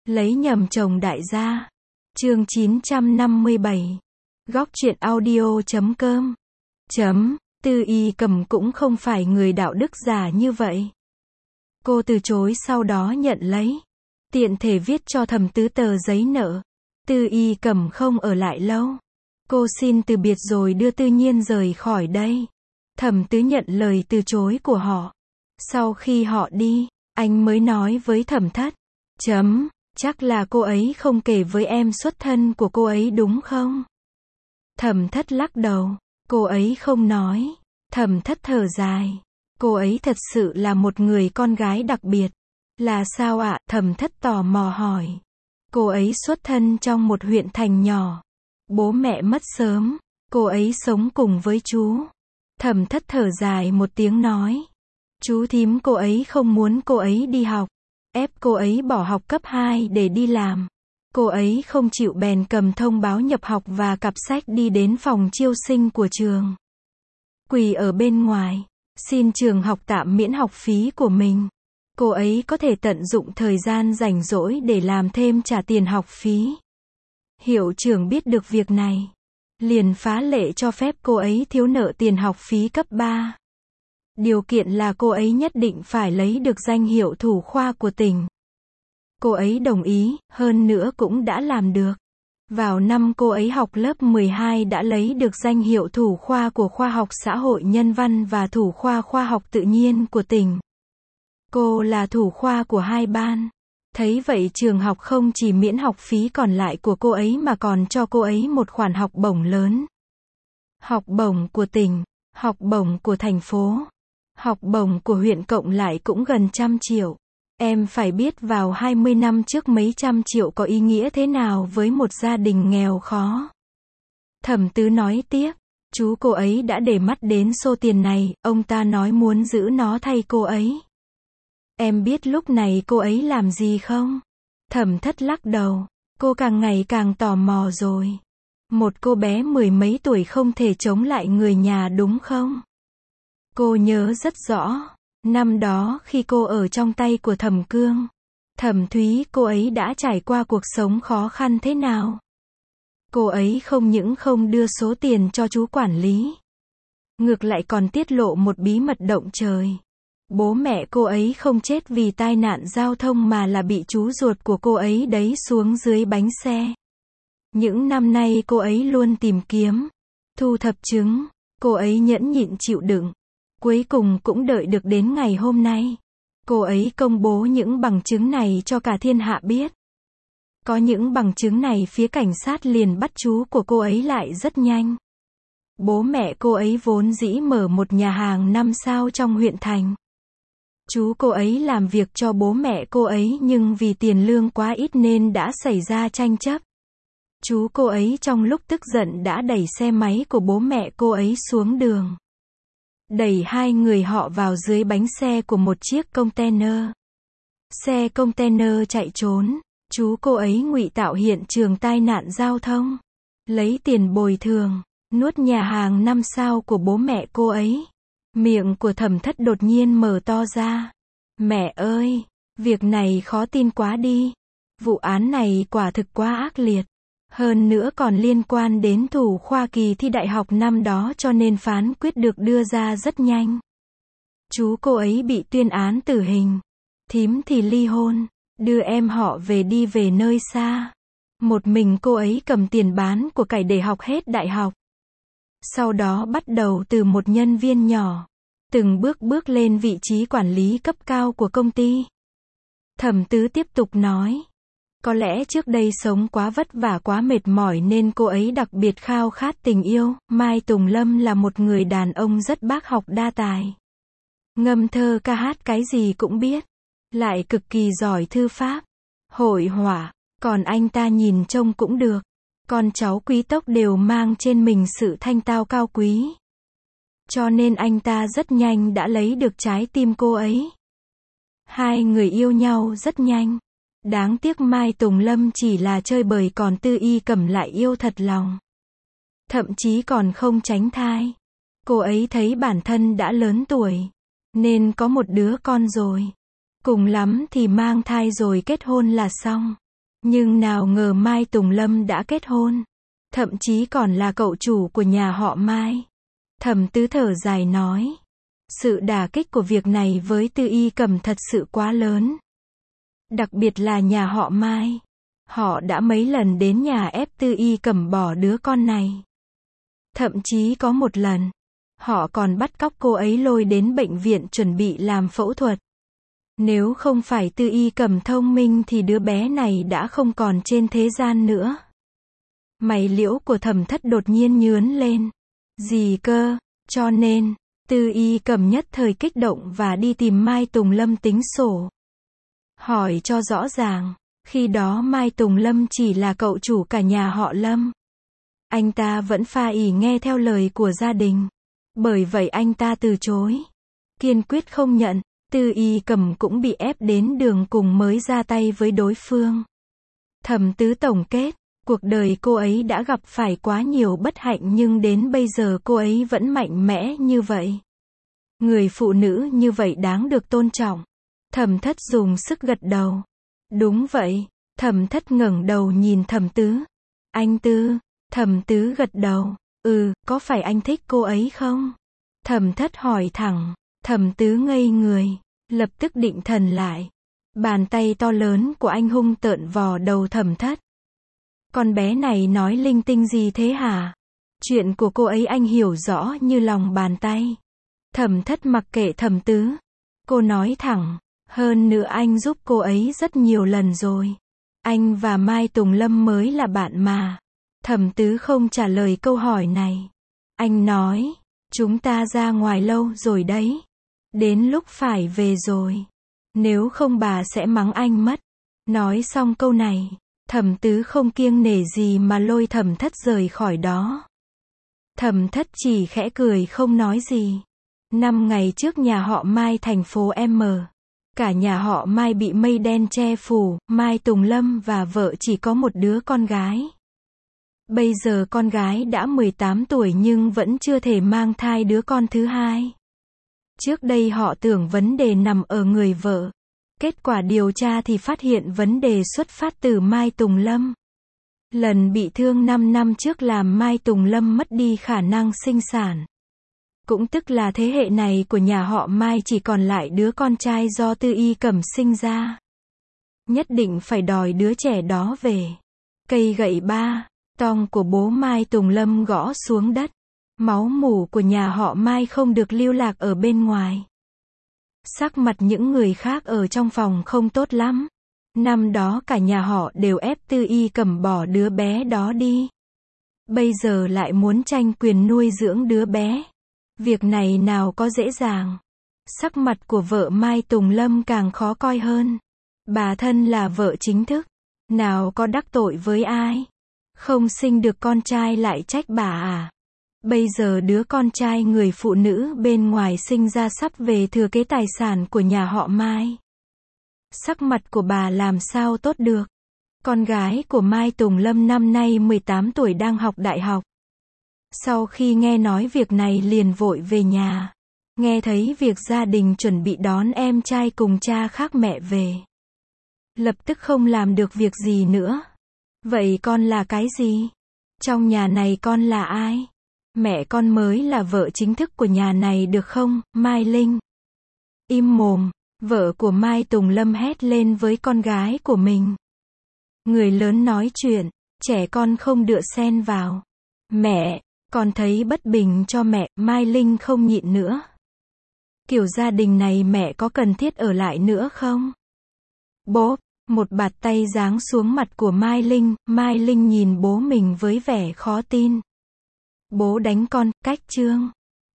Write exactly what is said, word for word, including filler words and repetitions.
Lấy nhầm chồng đại gia. Chương chín trăm năm mươi bảy. Góc truyện audio chấm com. Chấm. Tư Y Cẩm cũng không phải người đạo đức giả như vậy. Cô từ chối sau đó nhận lấy. Tiện thể viết cho Thẩm Tứ tờ giấy nợ. Tư Y Cẩm không ở lại lâu. Cô xin từ biệt rồi đưa Tư Nhiên rời khỏi đây. Thẩm Tứ nhận lời từ chối của họ. Sau khi họ đi, anh mới nói với Thẩm Thất. Chấm. Chắc là cô ấy không kể với em xuất thân của cô ấy đúng không? Thẩm Thất lắc đầu. Cô ấy không nói. Thẩm Thất thở dài. Cô ấy thật sự là một người con gái đặc biệt. Là sao ạ? Thẩm Thất tò mò hỏi. Cô ấy xuất thân trong một huyện thành nhỏ. Bố mẹ mất sớm. Cô ấy sống cùng với chú. Thẩm Thất thở dài một tiếng nói. Chú thím cô ấy không muốn cô ấy đi học. Ép cô ấy bỏ học cấp hai để đi làm. Cô ấy không chịu bèn cầm thông báo nhập học và cặp sách đi đến phòng chiêu sinh của trường. Quỳ ở bên ngoài, xin trường học tạm miễn học phí của mình. Cô ấy có thể tận dụng thời gian rảnh rỗi để làm thêm trả tiền học phí. Hiệu trưởng biết được việc này, liền phá lệ cho phép cô ấy thiếu nợ tiền học phí cấp ba. Điều kiện là cô ấy nhất định phải lấy được danh hiệu thủ khoa của tỉnh. Cô ấy đồng ý, hơn nữa cũng đã làm được. Vào năm cô ấy học lớp mười hai đã lấy được danh hiệu thủ khoa của khoa học xã hội nhân văn và thủ khoa khoa học tự nhiên của tỉnh. Cô là thủ khoa của hai ban. Thấy vậy trường học không chỉ miễn học phí còn lại của cô ấy mà còn cho cô ấy một khoản học bổng lớn. Học bổng của tỉnh, học bổng của thành phố, học bổng của huyện cộng lại cũng gần trăm triệu. Em phải biết vào hai mươi năm trước mấy trăm triệu có ý nghĩa thế nào với một gia đình nghèo khó. Thẩm Tứ nói tiếp, chú cô ấy đã để mắt đến số tiền này, ông ta nói muốn giữ nó thay cô ấy. Em biết lúc này cô ấy làm gì không? Thẩm Thất lắc đầu, cô càng ngày càng tò mò rồi. Một cô bé mười mấy tuổi không thể chống lại người nhà đúng không? Cô nhớ rất rõ. Năm đó khi cô ở trong tay của Thẩm Cương, Thẩm Thúy, cô ấy đã trải qua cuộc sống khó khăn thế nào. Cô ấy không những không đưa số tiền cho chú quản lý, ngược lại còn tiết lộ một bí mật động trời. Bố mẹ cô ấy không chết vì tai nạn giao thông mà là bị chú ruột của cô ấy đẩy xuống dưới bánh xe. Những năm nay cô ấy luôn tìm kiếm, thu thập chứng, cô ấy nhẫn nhịn chịu đựng. Cuối cùng cũng đợi được đến ngày hôm nay. Cô ấy công bố những bằng chứng này cho cả thiên hạ biết. Có những bằng chứng này phía cảnh sát liền bắt chú của cô ấy lại rất nhanh. Bố mẹ cô ấy vốn dĩ mở một nhà hàng năm sao trong huyện thành. Chú cô ấy làm việc cho bố mẹ cô ấy nhưng vì tiền lương quá ít nên đã xảy ra tranh chấp. Chú cô ấy trong lúc tức giận đã đẩy xe máy của bố mẹ cô ấy xuống đường. Đẩy hai người họ vào dưới bánh xe của một chiếc container. Xe container chạy trốn. Chú cô ấy ngụy tạo hiện trường tai nạn giao thông. Lấy tiền bồi thường. Nuốt nhà hàng năm sao của bố mẹ cô ấy. Miệng của Thẩm Thất đột nhiên mở to ra. Mẹ ơi! Việc này khó tin quá đi. Vụ án này quả thực quá ác liệt. Hơn nữa còn liên quan đến thủ khoa kỳ thi đại học năm đó cho nên phán quyết được đưa ra rất nhanh. Chú cô ấy bị tuyên án tử hình. Thím thì ly hôn. Đưa em họ về đi về nơi xa. Một mình cô ấy cầm tiền bán của cải để học hết đại học. Sau đó bắt đầu từ một nhân viên nhỏ. Từng bước bước lên vị trí quản lý cấp cao của công ty. Thẩm Tứ tiếp tục nói. Có lẽ trước đây sống quá vất vả quá mệt mỏi nên cô ấy đặc biệt khao khát tình yêu. Mai Tùng Lâm là một người đàn ông rất bác học đa tài. Ngâm thơ ca hát cái gì cũng biết. Lại cực kỳ giỏi thư pháp, hội họa, còn anh ta nhìn trông cũng được. Con cháu quý tộc đều mang trên mình sự thanh tao cao quý. Cho nên anh ta rất nhanh đã lấy được trái tim cô ấy. Hai người yêu nhau rất nhanh. Đáng tiếc Mai Tùng Lâm chỉ là chơi bời còn Tư Y Cẩm lại yêu thật lòng. Thậm chí còn không tránh thai. Cô ấy thấy bản thân đã lớn tuổi, nên có một đứa con rồi. Cùng lắm thì mang thai rồi kết hôn là xong. Nhưng nào ngờ Mai Tùng Lâm đã kết hôn. Thậm chí còn là cậu chủ của nhà họ Mai. Thẩm Tứ thở dài nói. Sự đả kích của việc này với Tư Y Cẩm thật sự quá lớn. Đặc biệt là nhà họ Mai. Họ đã mấy lần đến nhà ép Tư Y Cẩm bỏ đứa con này. Thậm chí có một lần, họ còn bắt cóc cô ấy lôi đến bệnh viện chuẩn bị làm phẫu thuật. Nếu không phải Tư Y Cẩm thông minh thì đứa bé này đã không còn trên thế gian nữa. Mày liễu của Thẩm Thất đột nhiên nhướng lên. Gì cơ? Cho nên, Tư Y Cẩm nhất thời kích động và đi tìm Mai Tùng Lâm tính sổ. Hỏi cho rõ ràng, khi đó Mai Tùng Lâm chỉ là cậu chủ cả nhà họ Lâm. Anh ta vẫn pha ỷ nghe theo lời của gia đình. Bởi vậy anh ta từ chối. Kiên quyết không nhận. Tư Y Cẩm cũng bị ép đến đường cùng mới ra tay với đối phương. Thẩm Tứ tổng kết, cuộc đời cô ấy đã gặp phải quá nhiều bất hạnh nhưng đến bây giờ cô ấy vẫn mạnh mẽ như vậy. Người phụ nữ như vậy đáng được tôn trọng. Thẩm Thất dùng sức gật đầu. Đúng vậy. Thẩm Thất ngẩng đầu nhìn Thẩm Tứ. Anh Tư. Thẩm Tứ gật đầu. Ừ, có phải anh thích cô ấy không? Thẩm Thất hỏi thẳng. Thẩm Tứ ngây người. Lập tức định thần lại. Bàn tay to lớn của anh hung tợn vò đầu Thẩm Thất. Con bé này nói linh tinh gì thế hả? Chuyện của cô ấy anh hiểu rõ như lòng bàn tay. Thẩm Thất mặc kệ Thẩm Tứ. Cô nói thẳng. Hơn nữa anh giúp cô ấy rất nhiều lần rồi. Anh và Mai Tùng Lâm mới là bạn mà. Thẩm Tứ không trả lời câu hỏi này. Anh nói. Chúng ta ra ngoài lâu rồi đấy. Đến lúc phải về rồi. Nếu không bà sẽ mắng anh mất. Nói xong câu này, Thẩm Tứ không kiêng nể gì mà lôi Thẩm Thất rời khỏi đó. Thẩm Thất chỉ khẽ cười không nói gì. Năm ngày trước nhà họ Mai thành phố M. Cả nhà họ Mai bị mây đen che phủ, Mai Tùng Lâm và vợ chỉ có một đứa con gái. Bây giờ con gái đã mười tám tuổi nhưng vẫn chưa thể mang thai đứa con thứ hai. Trước đây họ tưởng vấn đề nằm ở người vợ. Kết quả điều tra thì phát hiện vấn đề xuất phát từ Mai Tùng Lâm. Lần bị thương năm năm trước làm Mai Tùng Lâm mất đi khả năng sinh sản. Cũng tức là thế hệ này của nhà họ Mai chỉ còn lại đứa con trai do Tư Y Cẩm sinh ra. Nhất định phải đòi đứa trẻ đó về. Cây gậy ba, tong của bố Mai Tùng Lâm gõ xuống đất. Máu mủ của nhà họ Mai không được lưu lạc ở bên ngoài. Sắc mặt những người khác ở trong phòng không tốt lắm. Năm đó cả nhà họ đều ép Tư Y Cẩm bỏ đứa bé đó đi. Bây giờ lại muốn tranh quyền nuôi dưỡng đứa bé. Việc này nào có dễ dàng. Sắc mặt của vợ Mai Tùng Lâm càng khó coi hơn. Bà thân là vợ chính thức. Nào có đắc tội với ai. Không sinh được con trai lại trách bà à. Bây giờ đứa con trai người phụ nữ bên ngoài sinh ra sắp về thừa kế tài sản của nhà họ Mai. Sắc mặt của bà làm sao tốt được. Con gái của Mai Tùng Lâm năm nay mười tám tuổi đang học đại học. Sau khi nghe nói việc này liền vội về nhà. Nghe thấy việc gia đình chuẩn bị đón em trai cùng cha khác mẹ về. Lập tức không làm được việc gì nữa. Vậy con là cái gì? Trong nhà này con là ai? Mẹ con mới là vợ chính thức của nhà này được không, Mai Linh? Im mồm, vợ của Mai Tùng Lâm hét lên với con gái của mình. Người lớn nói chuyện, trẻ con không đựa xen vào. Mẹ, con thấy bất bình cho mẹ, Mai Linh không nhịn nữa. Kiểu gia đình này mẹ có cần thiết ở lại nữa không? Bố, một bạt tay giáng xuống mặt của Mai Linh, Mai Linh nhìn bố mình với vẻ khó tin. Bố đánh con, cách chương.